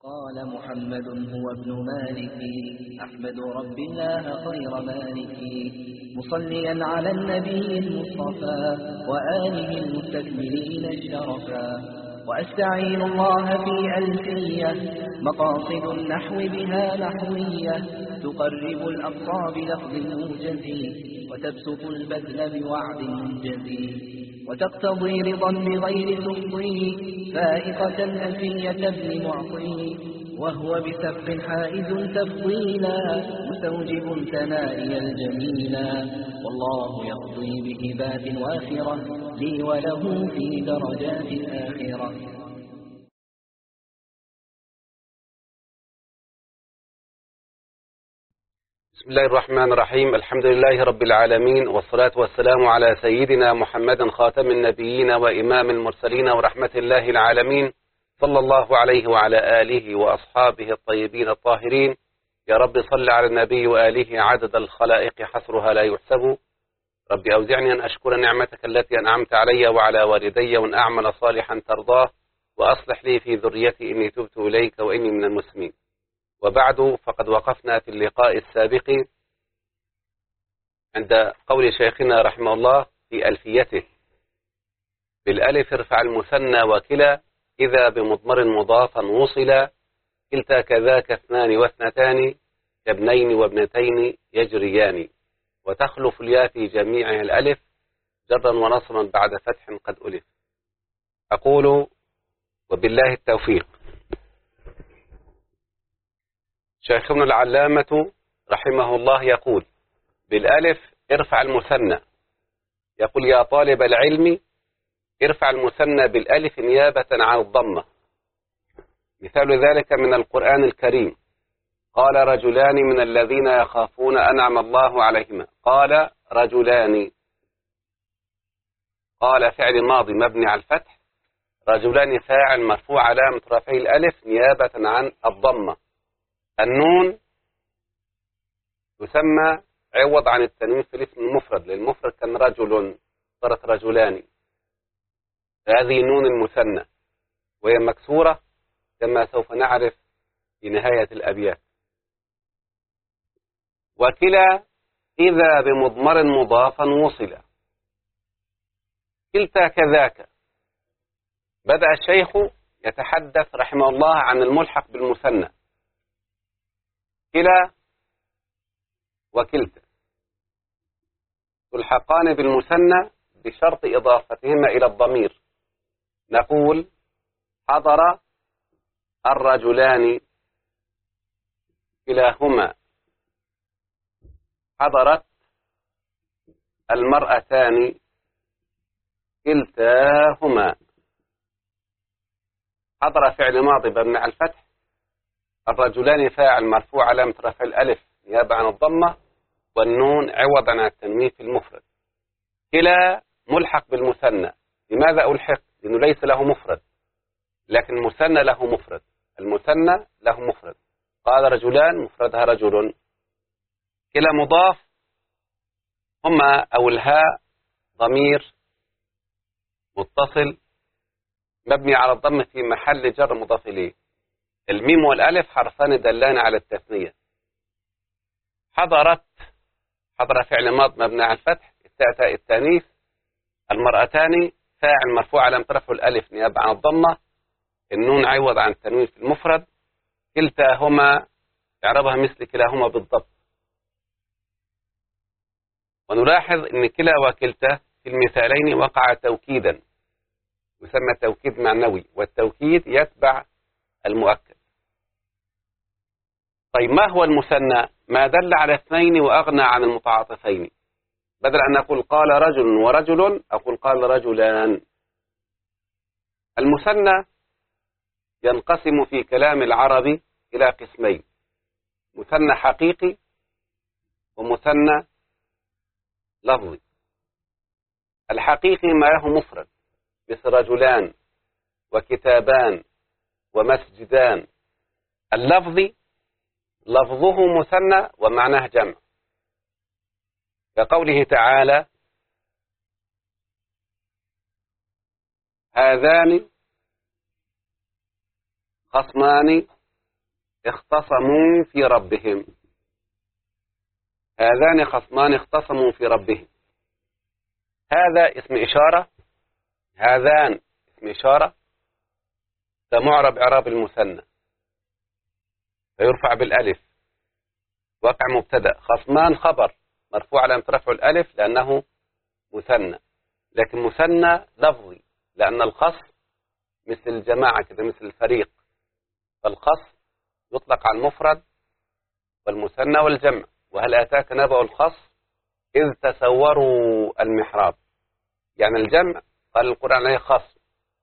قال محمد هو ابن مالك أحمد رب الله خير مالك مصليا على النبي المصطفى وآله المستكملين الشرفا وأستعين الله في ألفية مقاصد النحو بها نحوية تقرب الأقصى بلفظ موجز وتبسط البذل بوعد منجز وتقتضي رضا بغير تفضي فائقة ألفية ابن معطي وهو بسبق حائز تفضيلا مستوجب ثنائي الجميلا والله يقضي بهبات وافرة لي وله في درجات الآخرة. بسم الله الرحمن الرحيم. الحمد لله رب العالمين، والصلاة والسلام على سيدنا محمد خاتم النبيين وإمام المرسلين ورحمة الله العالمين، صلى الله عليه وعلى آله وأصحابه الطيبين الطاهرين. يا رب صل على النبي وآله عدد الخلائق حصرها لا يحسب. رب أوزعني أن أشكر نعمتك التي أنعمت علي وعلى والدي وأن أعمل صالحا ترضاه وأصلح لي في ذريتي إني تبت إليك وإني من المسلمين. وبعد، فقد وقفنا في اللقاء السابق عند قول شيخنا رحمه الله في ألفيته: بالألف ارفع المثنى وكلا إذا بمضمر مضافا وصلا كلتا كذاك اثنان واثنتان كابنين وابنتين يجريان وتخلف الياء في جميعها الألف جرا ونصرا بعد فتح قد ألف. أقول وبالله التوفيق. شيخنا العلامة رحمه الله يقول: بالألف ارفع المثنى. يقول: يا طالب العلم ارفع المثنى بالألف نيابة عن الضمة. مثال ذلك من القرآن الكريم: قال رجلان من الذين يخافون أنعم الله عليهما. قال رجلان، قال فعل ماضي مبني على الفتح، رجلان فاعل مرفوع علامة رفعه الألف نيابة عن الضمة. النون يسمى عوض عن التنوين في الاسم المفرد، للمفرد كان رجل صارت رجلان. هذه نون المثنى وهي مكسورة كما سوف نعرف في نهاية الأبيات. وكلا إذا بمضمر مضافا وصلا كلتا كذاك. بدأ الشيخ يتحدث رحمه الله عن الملحق بالمثنى كلا وكلتا تلحقان بالمثنى بشرط إضافتهما إلى الضمير. نقول: حضر الرجلان كلاهما، حضرت المرأتان كلتاهما. حضر فعل ماضي مبني على الفتح، الرجلان فاعل مرفوع علامة رفع الألف نيابة عن الضمة، والنون عوض عن التنوين في المفرد. كلا ملحق بالمثنى. لماذا ألحق؟ لأنه ليس له مفرد، لكن المثنى له مفرد. المثنى له مفرد. قال رجلان مفردها رجل. كلا مضاف، هما أو الهاء ضمير متصل مبني على الضم في محل جر مضاف إليه. الميم والألف حرفان دلان على التثنية. حضرت، حضر فعل ماض مبني على الفتح، التاء التانيث، المرأتان فاعل مرفوع علامة رفعه الألف نيابة عن الضمة، النون عوض عن التنوين في المفرد. كلتاهما إعرابها مثل كلاهما بالضبط. ونلاحظ أن كلا وكلتا في المثالين وقع توكيدا، يسمى توكيد معنوي، والتوكيد يتبع المؤكد. طيب، ما هو المثنى؟ ما دل على اثنين وأغنى عن المتعاطفين. بدل أن أقول قال رجل ورجل أقول قال رجلان. المثنى ينقسم في كلام العرب إلى قسمين: مثنى حقيقي ومثنى لفظي. الحقيقي ما له مفرد مثل رجلان وكتابان ومسجدان. اللفظي لفظه مثنى ومعناه جمع، كقوله تعالى: هذان خصمان اختصموا في ربهم. هذان خصمان اختصموا في ربهم. هذا اسم إشارة، هذان اسم إشارة، فمعرب إعراب المثنى فيرفع بالألف، وقع مبتدأ. خصمان خبر مرفوع على رفعه الألف لأنه مثنى، لكن مثنى لفظي لأن الخصم مثل الجماعة كده، مثل الفريق، فالخصم يطلق على المفرد والمثنى والجمع. وهل أتاك نبأ الخصم إذ تسوروا المحراب، يعني الجمع قال القرآن عليه خصم.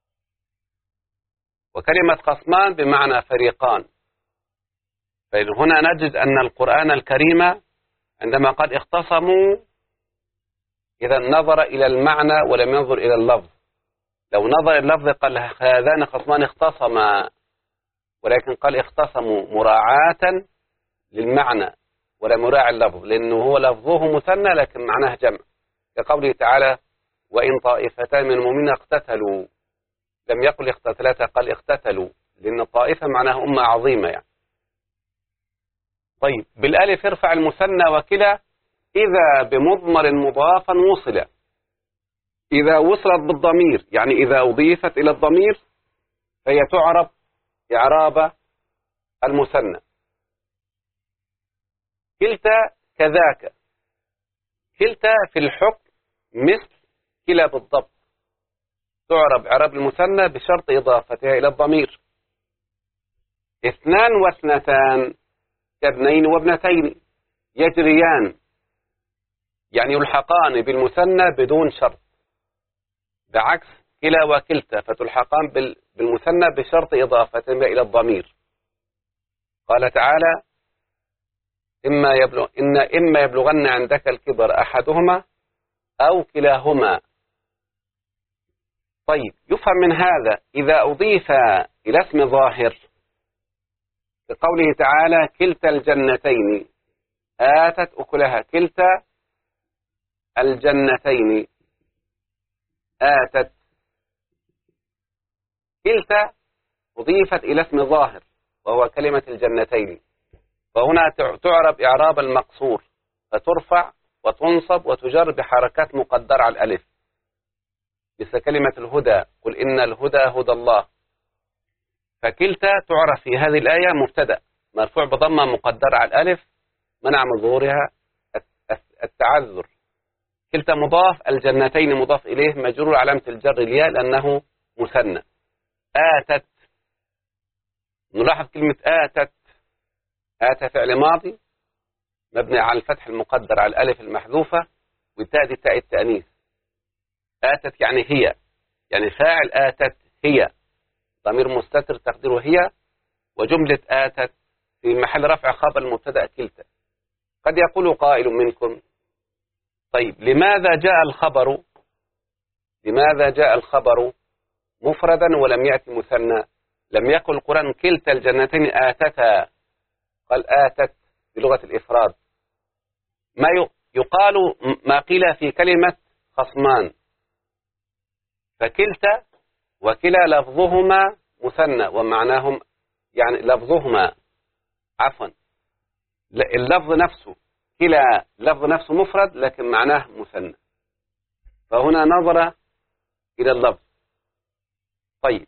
وكلمة خصمان بمعنى فريقان. فهنا نجد أن القرآن الكريم عندما قال اختصموا إذا نظر إلى المعنى ولم ينظر إلى اللفظ. لو نظر إلى اللفظ قال هذان خصمان اختصما، ولكن قال اختصموا مراعاة للمعنى ولم يراعي اللفظ، لأنه هو لفظه مثنى لكن معناه جمع، كقوله تعالى وإن طائفتان من المؤمنين اقتتلوا، لم يقل اقتتلتا قال اقتتلوا، لأن الطائفة معناها أمة عظيمة يعني. طيب بالألف ارفع المثنى وكلا إذا بمضمر مضافا وصل. إذا وصلت بالضمير يعني إذا أضيفت إلى الضمير فهي تعرب إعراب المثنى. كلتا كذاك، كلتا في الحكم مثل كلا بالضبط، تعرب إعراب المثنى بشرط إضافتها إلى الضمير. اثنان واثنتان كابنين وابنتين يجريان، يعني يلحقان بالمثنى بدون شرط، بعكس كلا وكلتا فتلحقان بالمثنى بشرط إضافتها إلى الضمير. قال تعالى إما يبلغن عندك الكبر أحدهما أو كلاهما. طيب يفهم من هذا إذا أضيف إلى اسم ظاهر كقوله تعالى كلتا الجنتين آتت أكلها، كلتا الجنتين آتت، كلتا أضيفت إلى اسم ظاهر وهو كلمة الجنتين، فهنا تعرب إعراب المقصور فترفع وتنصب وتجر بحركات مقدرة على الألف، مثل كلمة الهدى قل إن الهدى هدى الله. فكلتا تعرف في هذه الآية مبتدأ مرفوع بضمة مقدرة على الألف منع من ظهورها التعذر. كلتا مضاف، الجنتين مضاف إليه مجرور علامة الجر الياء لأنه مثنى. آتت، نلاحظ كلمة آتت، آتى فعل ماضي مبني على الفتح المقدر على الألف المحذوفة والتاء دي تاء التأنيث. آتت يعني هي، يعني فاعل آتت هي، ضمير مستتر تقديره هي، وجملة آتت في محل رفع خبر المبتدأ كلتا. قد يقول قائل منكم طيب لماذا جاء الخبر مفردا ولم يأتي مثنى؟ لم يقل القرآن كلتا الجنتين آتتا، قال آتت بلغة الإفراد. ما يقال ما قيل في كلمة خصمان، فكلتا وكلا لفظهما مثنى ومعناهم يعني لفظهما عفوا اللفظ نفسه، كلا لفظ نفسه مفرد لكن معناه مثنى، فهنا نظر إلى اللفظ. طيب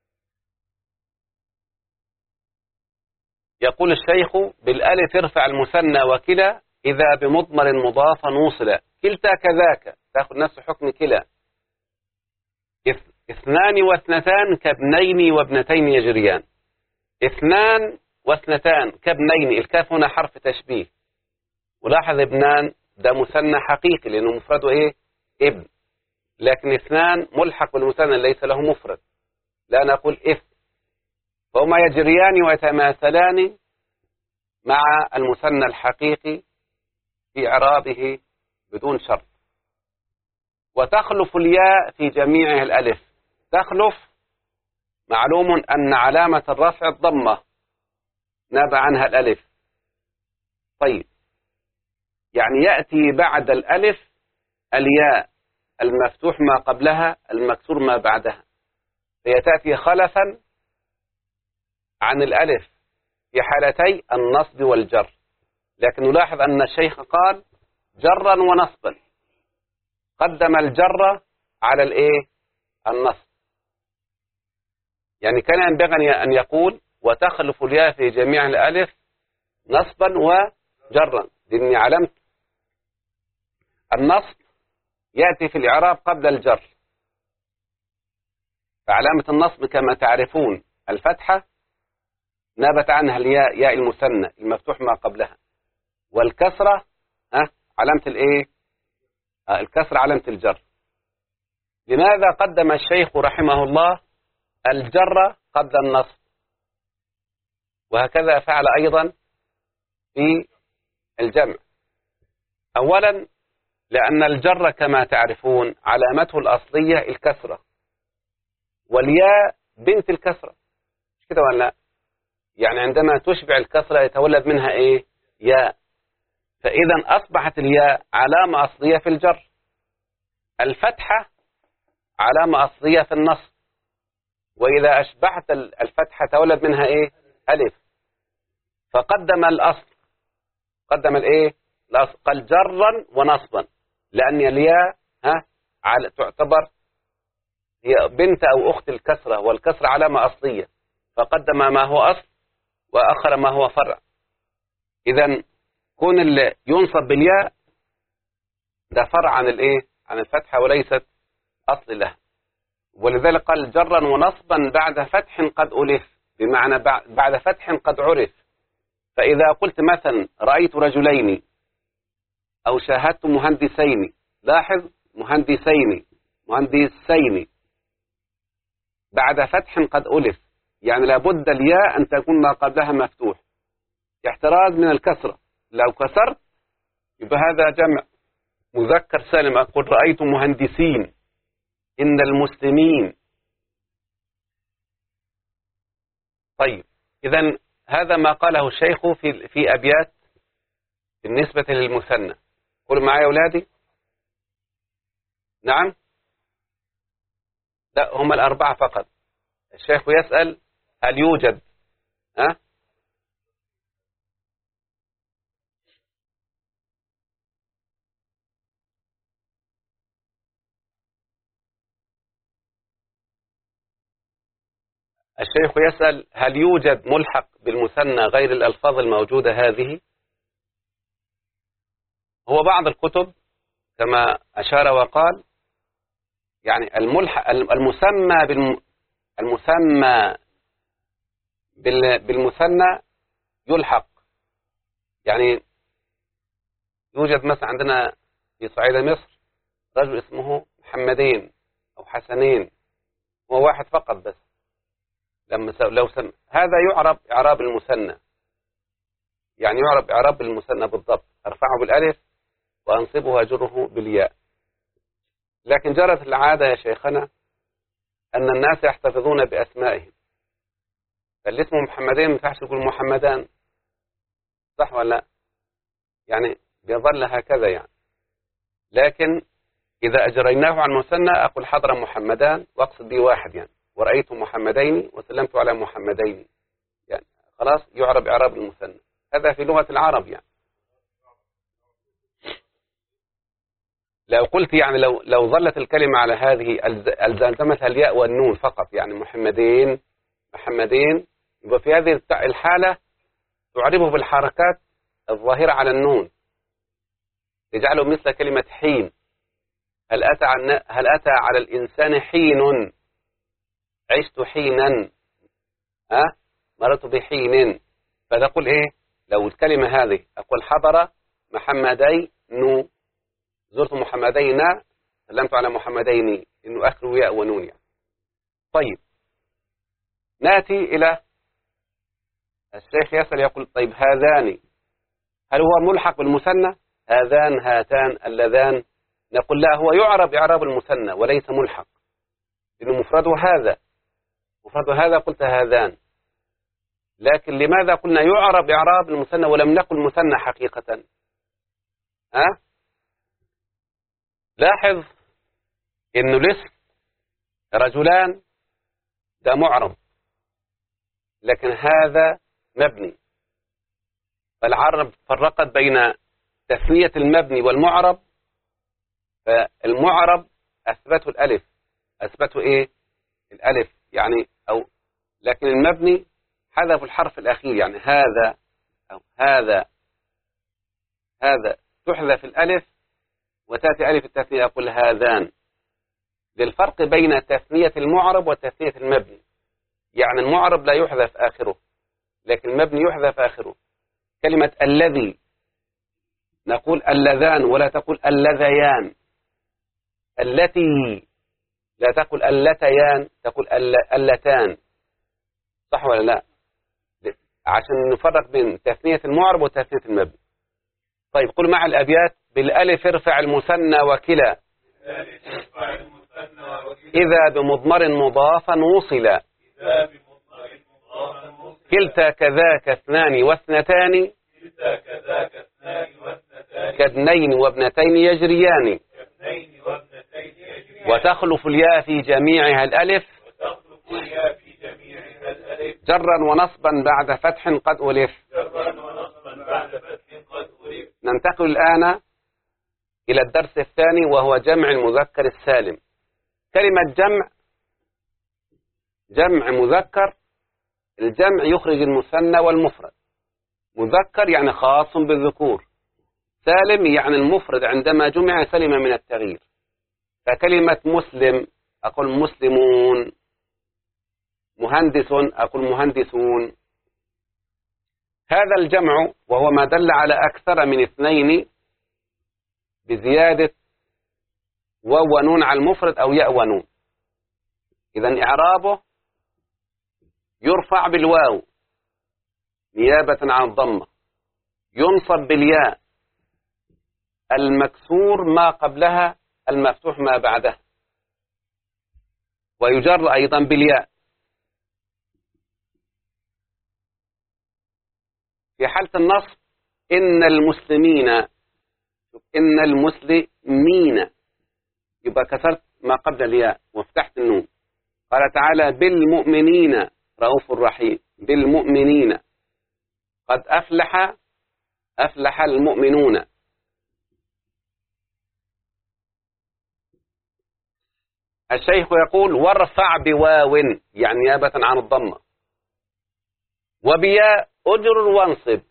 يقول الشيخ بالألف ارفع المثنى وكلا إذا بمضمر مضافا وصل. كلتا كذاك تأخذ نفس حكم كلا. اثنان واثنتان كابنين وابنتين يجريان. اثنان واثنتان كابنين، الكاف هنا حرف تشبيه، ولاحظ ابنان ده مثنى حقيقي لأنه مفرده إيه؟ ابن، لكن اثنان ملحق بالمثنى ليس له مفرد، لا نقول اثن، فهما يجريان ويتماثلان مع المثنى الحقيقي في إعرابه بدون شرط. وتخلف الياء في جميعها الألف. تخلف معلوم أن علامة الرفع الضمة ناب عنها الألف. طيب يعني يأتي بعد الألف الياء المفتوح ما قبلها المكسور ما بعدها، فهي تأتي خلفا عن الألف في حالتي النصب والجر. لكن نلاحظ أن الشيخ قال جرا ونصبا، قدم الجر على الإيه؟ النصب. يعني كان ينبغي أن يقول وتخلف الياء في جميع الألف نصبا وجرا، لأني علمت النصب يأتي في الإعراب قبل الجر. فعلامة النصب كما تعرفون الفتحة نابت عنها الياء، ياء المثنى المفتوح ما قبلها، والكسرة علامة الإيه؟ الكسرة علامة الجر. لماذا قدم الشيخ رحمه الله الجر قبل النصب؟ وهكذا فعل أيضا في الجمع. أولا لأن الجر كما تعرفون علامته الأصلية الكسرة، والياء بنت الكسرة، مش كده ولا لا؟ يعني عندما تشبع الكسرة يتولد منها إيه؟ ياء. فإذا أصبحت الياء علامة أصلية في الجر. الفتحة علامة أصلية في النصب، وإذا أشبعت الفتحة تولد منها إيه؟ ألف. فقدم الأصل، قدم الإيه؟ الأصل، قال جرا ونصبا، لأن الياء تعتبر هي بنت أو أخت الكسرة، والكسرة علامة أصلية، فقدم ما هو أصل وأخر ما هو فرع. إذن كون اللي ينصب بالياء ده فرع عن الإيه؟ عن الفتحة وليست أصل لها. ولذلك قال جرا ونصبا بعد فتح قد ألف، بمعنى بعد فتح قد عرف. فإذا قلت مثلا رأيت رجلين أو شاهدت مهندسين، لاحظ مهندسين بعد فتح قد ألف، يعني لابد الياء أن تكون ما قبلها مفتوح احتراز من الكسرة. لو كسرت يبقى هذا جمع مذكر سالم، أقول رأيت مهندسين، إن المسلمين. طيب إذن هذا ما قاله الشيخ في أبيات بالنسبة للمثنى. قولوا معايا يا أولادي. نعم، لا هم الأربعة فقط. الشيخ يسأل هل يوجد الشيخ يسأل هل يوجد ملحق بالمثنى غير الألفاظ الموجودة هذه؟ هو بعض الكتب كما أشار وقال يعني المسمى بالمثنى يلحق. يعني يوجد مثلا عندنا في صعيد مصر رجل اسمه محمدين أو حسنين، هو واحد فقط بس. هذا يعرب إعراب المثنى، يعني يعرب إعراب المثنى بالضبط، أرفعه بالألف وأنصبه أجره بالياء. لكن جرت العادة يا شيخنا أن الناس يحتفظون بأسمائهم، فاللي اسمه محمدين ما ينفعش يقول محمدان، صح ولا لا؟ يعني بيظل هكذا يعني. لكن إذا أجريناه عن مثنى أقول حضر محمدان وأقصد به واحد، يعني ورأيت محمدين وسلمت على محمدين، يعني خلاص يعرب إعراب المثنى. هذا في لغة العرب. يعني لو قلت يعني لو ظلت الكلمة على هذه ألزمتها الياء والنون فقط، يعني محمدين يبقى في هذه الحالة تعربه بالحركات الظاهرة على النون، يجعله مثل كلمة حين. هل أتى على الإنسان حين، عشت حينا، مررت بحين. فتقول إيه لو الكلمة هذه؟ أقول حضر محمدين، زرت محمدين، سلمت على محمدين، إنه آخره ياء ونون يعني. طيب نأتي إلى الشيخ يسأل يقول طيب هذان هل هو ملحق بالمثنى؟ هذان، هاتان، اللذان. نقول لا، هو يعرب إعراب المثنى وليس ملحق، لأنه مفرده هذا قلت هذان. لكن لماذا قلنا يعرب إعراب المثنى ولم نقل مثنى حقيقة؟ لاحظ إنه الاسم رجلان ده معرب، لكن هذا مبني. فالعرب فرقت بين تثنية المبني والمعرب، فالمعرب أثبته الألف، أثبته إيه؟ الألف يعني، لكن المبني حذف الحرف الأخير، يعني هذا أو هذا تحذف الألف وتأتي ألف التثنية، أقول هذان، للفرق بين تثنية المعرب وتثنية المبني. يعني المعرب لا يحذف آخره، لكن المبني يحذف آخره. كلمة الذي نقول اللذان ولا تقول اللذيان، التي لا تقول اللتيان، تقول اللتان، صح ولا لا؟ عشان نفرق بين تثنية المعرب وتثنية المبني. طيب قل مع الأبيات: بالألف ارفع المثنى وكلا، إذا بمضمر مضافا وصلا، كلتا كذاك اثنان واثنتان، كابنين وابنتين يجريان، وتخلف الياء في جميعها الألف، جرا ونصبا بعد فتح قد ألف. ننتقل الآن إلى الدرس الثاني وهو جمع المذكر السالم. كلمة جمع مذكر، الجمع يخرج المثنى والمفرد. مذكر يعني خاص بالذكور، سالم يعني المفرد عندما جمع سلم من التغيير. فكلمة مسلم أقول مسلمون، مهندس أقول مهندسون. هذا الجمع وهو ما دل على أكثر من اثنين بزيادة واو ونون على المفرد أو ياء ونون. إذن إعرابه يرفع بالواو نيابة عن الضمة، ينصب بالياء المكسور ما قبلها المفتوح ما بعدها، ويجر أيضا بالياء. في حالة النصب إن المسلمين يبقى كسرت ما قبل الياء وفتحت النون. قال تعالى: بالمؤمنين رؤوف رحيم، بالمؤمنين. قد أفلح المؤمنون. الشيخ يقول: وارفع بواو يعني نيابة عن الضمة، وبياء أجر وانصب،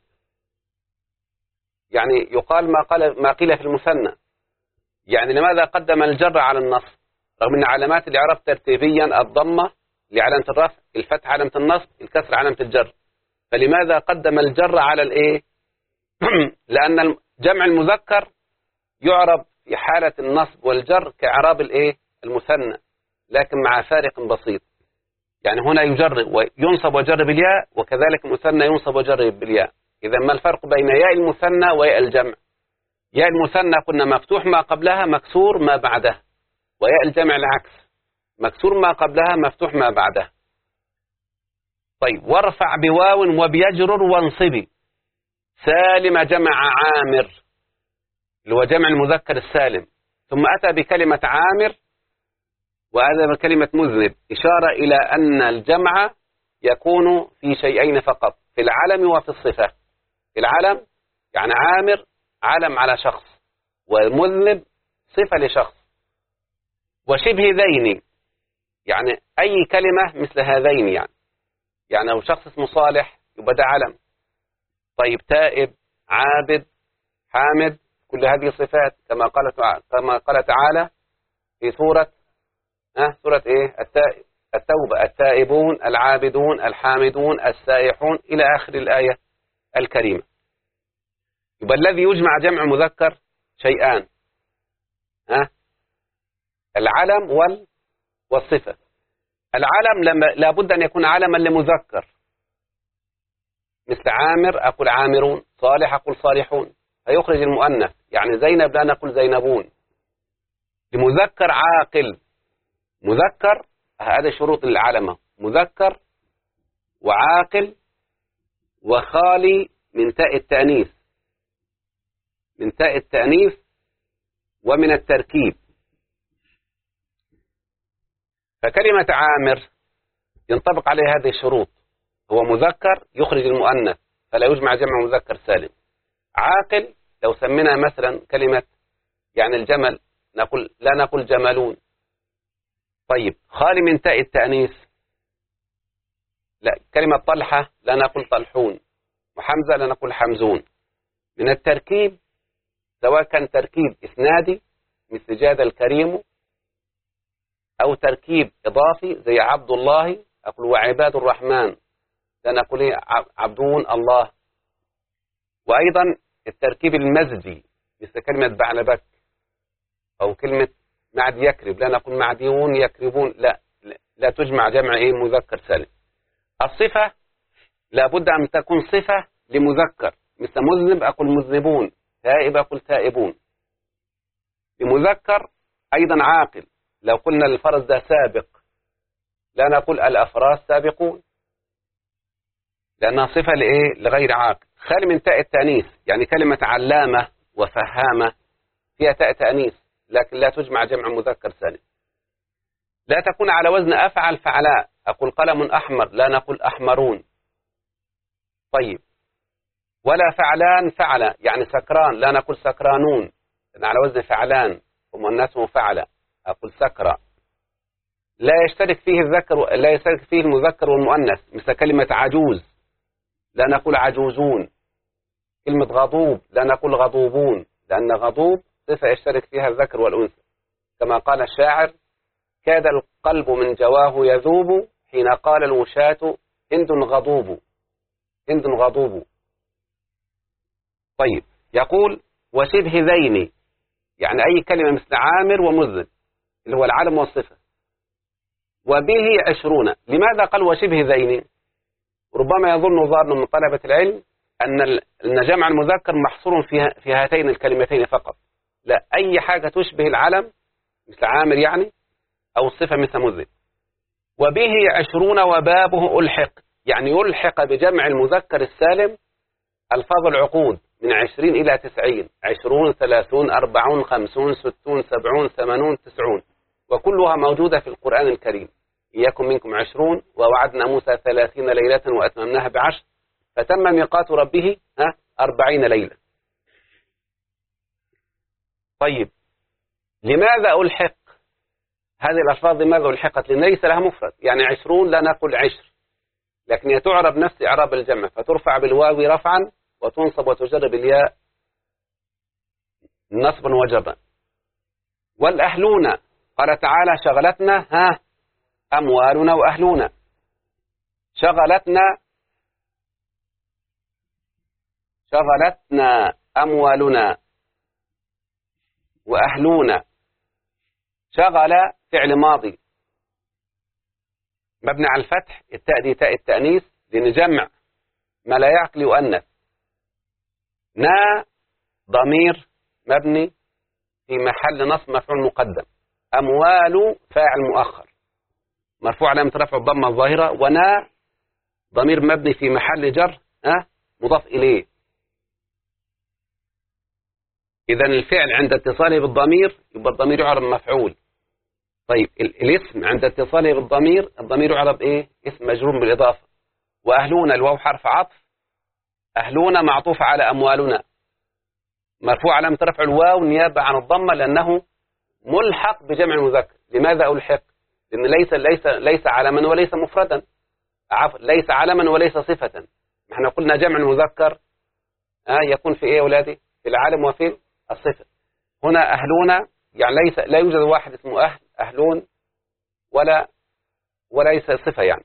يعني يقال ما قيل في المثنى. يعني لماذا قدم الجر على النصب رغم أن علامات الإعراب ترتيبيا الضمة لعلامة الرفع، الفتح علامة النصب، الكسر علامة الجر، فلماذا قدم الجر على الإيه؟ لأن جمع المذكر يعرب في حالة النصب والجر كإعراب الإيه؟ المثنى، لكن مع فارق بسيط. يعني هنا يجر وينصب وجر بالياء، وكذلك المثنى ينصب وجر بالياء. إذا ما الفرق بين ياء المثنى وياء الجمع؟ ياء المثنى قلنا مفتوح ما قبلها مكسور ما بعدها، وياء الجمع العكس، مكسور ما قبلها مفتوح ما بعدها. طيب، وارفع بواو وبيجرر وانصبي سالم جمع عامر، اللي هو جمع المذكر السالم، ثم أتى بكلمة عامر وهذا بكلمة مذنب، إشارة إلى أن الجمع يكون في شيئين فقط، في العلم وفي الصفة. في العلم يعني عامر علم على شخص، والمذنب صفة لشخص. وشبه ذين يعني أي كلمة مثل هذين، يعني لو شخص اسمه صالح يبقى ده علم. طيب، تائب، عابد، حامد، كل هذه صفات كما قال تعالى في سورة إيه؟ التوبة: التائبون، العابدون، الحامدون، السائحون، إلى آخر الآية الكريمة. يبقى الذي يجمع جمع مذكر شيئان، العلم والصفة. العلم لابد أن يكون علما لمذكر، مثل عامر أقول عامرون، صالح أقول صالحون، فيخرج المؤنث، يعني زينب لا نقول زينبون. لمذكر عاقل، مذكر، هذا شروط العلمة: مذكر وعاقل وخالي من تاء التأنيث ومن التركيب. فكلمة عامر ينطبق عليه هذه الشروط: هو مذكر يخرج المؤنث، فلا يجمع جمع مذكر سالم. عاقل لو سمينا مثلا كلمة يعني الجمل لا نقول جملون. طيب خالي من تاء التأنيث، لا كلمة طلحة لا نقول طلحون، وحمزة لا نقول حمزون. من التركيب سواء كان تركيب إسنادي مثل جاد الكريم، أو تركيب إضافي زي عبد الله أقول وعباد الرحمن، لا نقول عبدون الله. وأيضا التركيب المزجي مثل كلمة بعلبك، أو كلمة معد يكرب، لا نقول معديون يكربون، لا تجمع جمع مذكر سالم. الصفة لابد أن تكون صفة لمذكر، مثل مذنب أقول مذنبون، تائب أقول تائبون. لمذكر أيضا عاقل لو قلنا الفرس ده سابق لا نقول الأفراس سابقون، لأنها صفة لغير عاقل. خالي من تاء التأنيث، يعني كلمة علامة وفهامة فيها تاء تأنيث لكن لا تجمع جمع مذكر سالم. لا تكون على وزن أفعل فعلاء، أقول قلم أحمر لا نقول أحمرون. طيب ولا فعلان فعل، يعني سكران لا نقول سكرانون، لأن على وزن فعلان ومؤنثه فعل أقول سكرى. لا يشترك فيه المذكر والمؤنث، مثل كلمة عجوز لا نقول عجوزون. كلمة غضوب لا نقول غضوبون، لأن غضوب صفة يشترك فيها الذكر والأنثى، كما قال الشاعر: كاد القلب من جواه يذوب حين قال الوشاة هند غضوب. هند غضوب. طيب يقول وشبه ذين، يعني أي كلمة مثل عامر ومذنب اللي هو العلم والصفة. وبه 20. لماذا قال وشبه ذين؟ ربما يظن ظان من طلبة العلم أن جمع المذكر محصور في هاتين الكلمتين فقط. لا، أي حاجة تشبه العلم مثل عامر يعني، أو الصفة مثل مذنب. وبه 20 وبابه ألحق، يعني يلحق بجمع المذكر السالم ألفاظ العقود من 20 إلى 90، 20 30 40 50 60 70 80 90، وكلها موجودة في القرآن الكريم. إياكم منكم 20 ووعدنا موسى 30 ليلة وأتممناها ب10 فتم ميقات ربه 40 ليلة. طيب لماذا ألحق هذه الألفاظ؟ لماذا ألحقت؟ لأن ليس لها مفرد، يعني 20 لا نقول 10، لكن هي تعرب نفس إعراب الجمع، فترفع بالواو رفعا وتنصب وتجر بالياء نصبا وجرا. والأهلون قال تعالى شغلتنا أموالنا وأهلنا. شغلتنا أموالنا وأهلنا. شغل فعل ماضي مبني على الفتح، التاء دي تاء التأنيث لأن جمع ما لا يعقل يؤنث. ضمير مبني في محل نصب مفعول مقدم. أموال فاعل مؤخر مرفوع علامة رفع الضمة الظاهرة. ضمير مبني في محل جر مضاف إليه. إذا الفعل عند اتصاله بالضمير يبقى الضمير يعرب مفعول. طيب الاسم عند اتصاله بالضمير الضمير يعرب اسم مجرور بالإضافة. وأهلون الواو حرف عطف، أهلون معطوف على أموالنا مرفوع علامة رفع الواو نيابة عن الضمة لأنه ملحق بجمع المذكر. لماذا ألحق؟ لأن ليس علما وليس مفردا، ليس علما وليس صفة. احنا قلنا جمع المذكر يكون في يا أولادي؟ في العالم وفي الصفة. هنا أهلون يعني لا يوجد واحد اسمه أهلون وليس صفة يعني.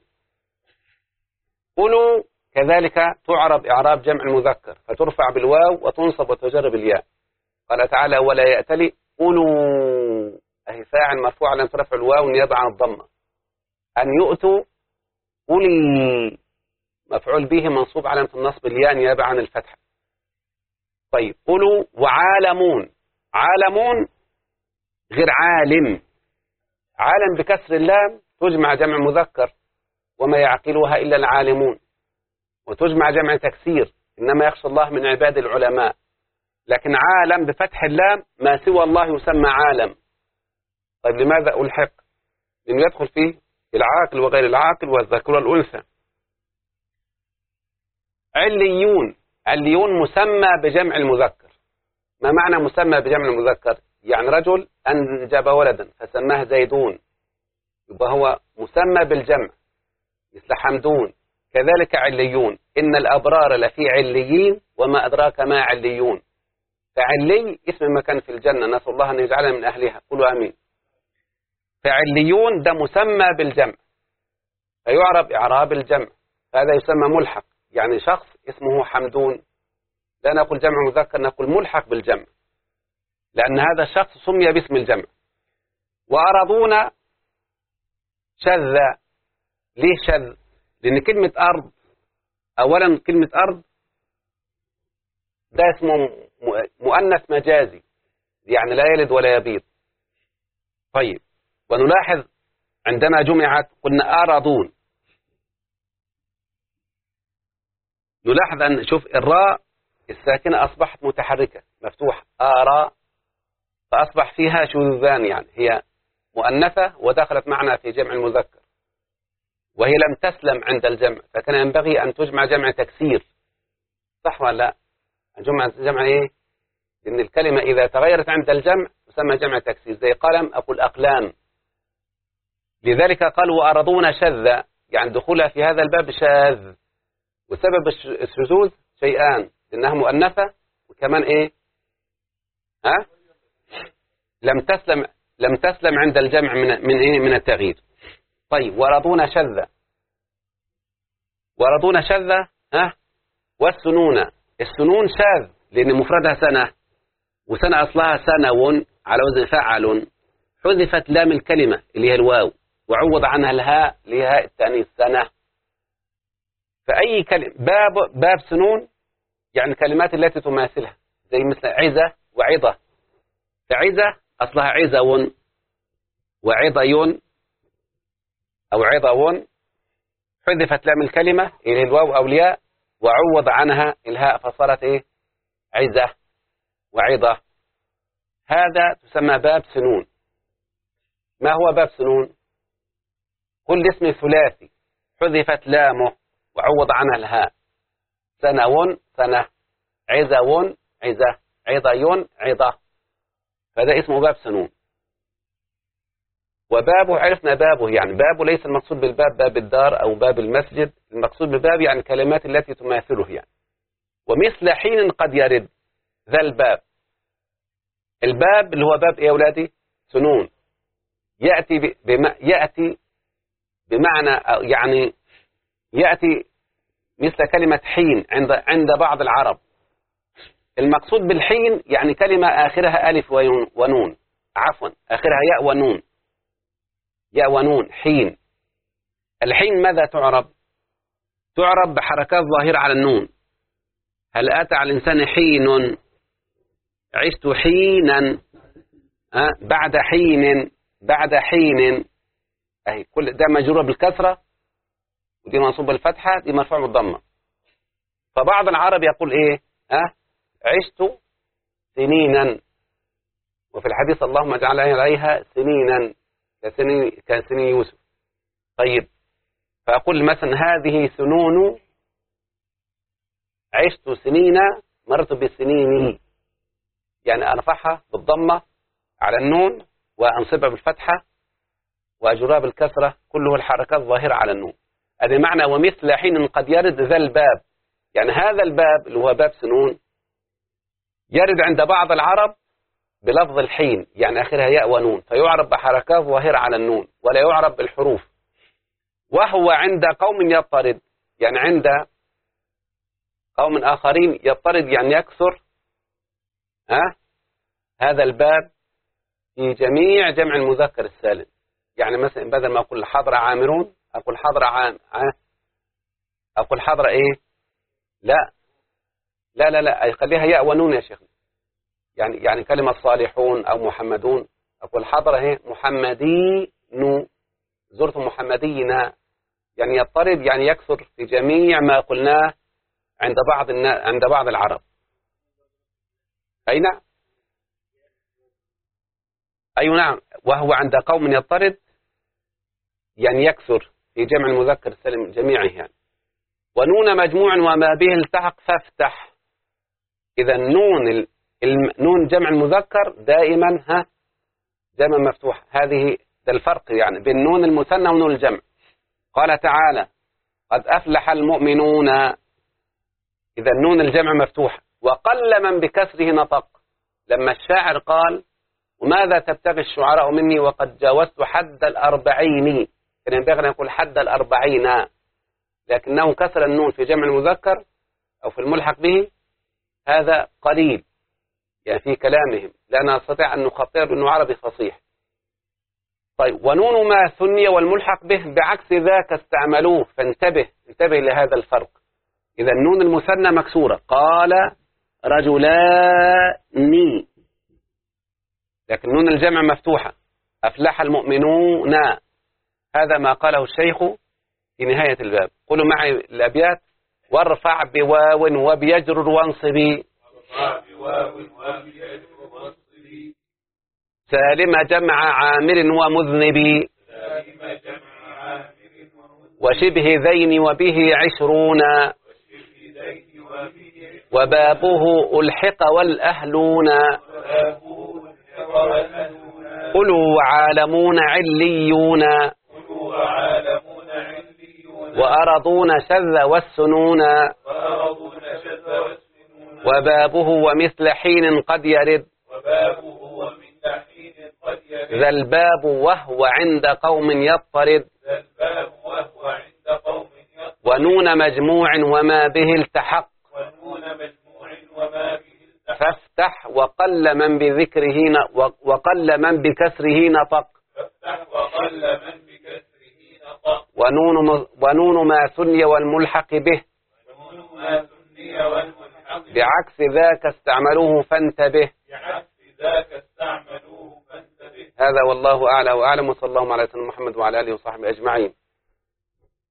قولوا كذلك تعرب إعراب جمع المذكر فترفع بالواو وتنصب وتجر بالياء. قال تعالى ولا يأتلي قولوا، أهي فاعل مرفوع على رفع الواو نيابة عن الضمة. أن يؤتوا أولي مفعول به منصوب علامة النصب الياء نيابة عن الفتحة. طيب قولوا وعالمون. عالمون غير عالم. عالم بكسر اللام تجمع جمع مذكر وما يعقلها إلا العالمون، وتجمع جمع تكسير إنما يخشى الله من عباد العلماء. لكن عالم بفتح اللام ما سوى الله يسمى عالم. طيب لماذا ألحق؟ لأنه يدخل فيه العاقل وغير العاقل والذكر والأنثى. عليون. عليون مسمى بجمع المذكر. ما معنى مسمى بجمع المذكر؟ يعني رجل أنجب ولدا فسماه زيدون، يبقى هو مسمى بالجمع، مثل حمدون. كذلك عليون، إن الأبرار لفي عليين وما أدراك ما عليون. فعلي اسم مكان في الجنة، نسأل الله أن يجعلنا من أهلها، قولوا آمين. فعليون ده مسمى بالجمع، فيعرب إعراب الجمع، هذا يسمى ملحق. يعني شخص اسمه حمدون، لا نقول جمع مذكر، نقول ملحق بالجمع، لأن هذا الشخص سمي باسم الجمع. وأرضون شذ. ليه شذ؟ لأن كلمة أرض، أولا كلمة أرض ده اسمه مؤنث مجازي، يعني لا يلد ولا يبيض. طيب، ونلاحظ عندما جمعت قلنا أرضون، نلاحظ أن شوف الراء الساكنة أصبحت متحركة مفتوحة، آراء، فأصبح فيها شذوذان، يعني هي مؤنثة ودخلت معنا في جمع المذكر، وهي لم تسلم عند الجمع، فكان ينبغي أن تجمع جمع تكسير، صح ولا لا؟ جمع إيه؟ لأن الكلمة إذا تغيرت عند الجمع تسمى جمع تكسير، زي قلم أقول أقلام. لذلك قال وأرضون شذ، يعني دخولها في هذا الباب شاذ. وسبب الشذوذ شيئان، إنها مؤنثة، وكمان إيه؟ لم تسلم عند الجمع من إيه؟ من التغيير. طيب، ورضون شذ. ورضون شذ والسنون. السنون شاذ لأن مفردها سنة، وسنة أصلها سنو على وزن فعل، حذفت لام الكلمة اللي هي الواو وعوض عنها الهاء اللي هي هاء التأنيث سنة. فأي كلمة باب سنون يعني الكلمات التي تماثلها، زي مثل عزة وعظة. فعزة أصلها عزو وعظي أو عظو، حذفت لام الكلمة اللي هي الواو أو الياء وعوض عنها الهاء فصارت إيه؟ عزة وعظة. هذا تسمى باب سنون. ما هو باب سنون؟ كل اسم ثلاثي حذفت لامه وعوض عنها الهاء، سنو سنة، عزو عزة، عظي عظة، هذا اسمه باب سنون. وبابه عرفنا بابه، يعني بابه ليس المقصود بالباب باب الدار أو باب المسجد، المقصود بالباب يعني الكلمات التي تماثله يعني. ومثل حين قد يرد ذا الباب. الباب اللي هو باب إيه يا أولادي؟ سنون. يأتي بمعنى يعني يأتي مثل كلمة حين عند بعض العرب. المقصود بالحين يعني كلمة آخرها ألف ونون، عفوا آخرها ياء ونون، ياء ونون، حين. الحين ماذا تعرب؟ تعرب بحركات ظاهرة على النون. هل أتى على الإنسان حين؟ عشت حينا، بعد حين، بعد حين، أهي كل ده مجرور بالكسرة، ودي منصوب بالفتحة، دي مرفوع بالضمة. فبعض العرب يقول إيه؟ عشت سنينا، وفي الحديث اللهم اجعل عليها سنينا كسنين يوسف. طيب، فأقول مثلا هذه سنون، عشت سنين، مرت بالسنين، يعني أرفعها بالضمة على النون وأنصبها بالفتحة وأجرها بالكسرة، كله الحركات ظاهرة على النون. هذا معنى ومثل حين قد يرد ذا الباب، يعني هذا الباب اللي هو باب سنون يرد عند بعض العرب بلفظ الحين، يعني آخرها ياء ونون، فيعرب بحركات ظاهرة على النون ولا يعرب بالحروف. وهو عند قوم يضطرد، يعني عند قوم آخرين يضطرد يعني يكثر هذا الباب في جميع جمع المذكر السالم. يعني مثلا بدل ما أقول حضر عامرون أقول حضر أقول حضر إيه؟ لا لا لا لا، يخليها ياء ونون يا شيخنا. يعني كلمة صالحون أو محمدون أقول حضر إيه؟ محمدين، زرت محمدين، يعني يضطرد يعني يكثر في جميع ما قلناه عند بعض العرب. أي نعم، أي نعم. وهو عند قوم يضطرد يعني يكثر في جمع المذكر السالم جميعه يعني. ونون مجموع وما به التحق فافتح. إذا نون جمع المذكر دائما جمع مفتوح. هذه ده الفرق يعني بين نون المثنى ونون الجمع. قال تعالى قد أفلح المؤمنون، إذا نون الجمع مفتوح. وقل من بكسره نطق، لما الشاعر قال وماذا تبتغي الشعراء مني وقد جاوزت حد 40، كان ينبغي أن يقول حد 40، لكنه كسر النون في جمع المذكر أو في الملحق به، هذا قليل يعني في كلامهم، لا نستطيع أن نخطئ بأنه عربي فصيح. طيب ونون ما ثني والملحق به بعكس ذاك استعملوه، فانتبه لهذا الفرق. إذا النون المثنى مكسورة، قال رجلان، لكن نون الجمع مفتوحة، أفلح المؤمنون. هذا ما قاله الشيخ في نهاية الباب. قولوا معي الأبيات: وارفع بواو وبيجرر وانصبي، سالم جمع عامر ومذنبي، وشبه ذين وبه 20، وبابه ألحق والأهلون، قلوا وعالمون عليون، وأرضون شذ والسنون، وبابه ومثل حين قد يرد، ذا الباب وهو عند قوم يضطرد، ونون مجموع وما به التحق، فافتح وقل من بكسره نطق، ونون ما ثني والملحق به بعكس ذاك استعملوه فانتبه. هذا والله أعلى وأعلم، وصلى الله على سيدنا محمد وعلى آله وصحبه أجمعين.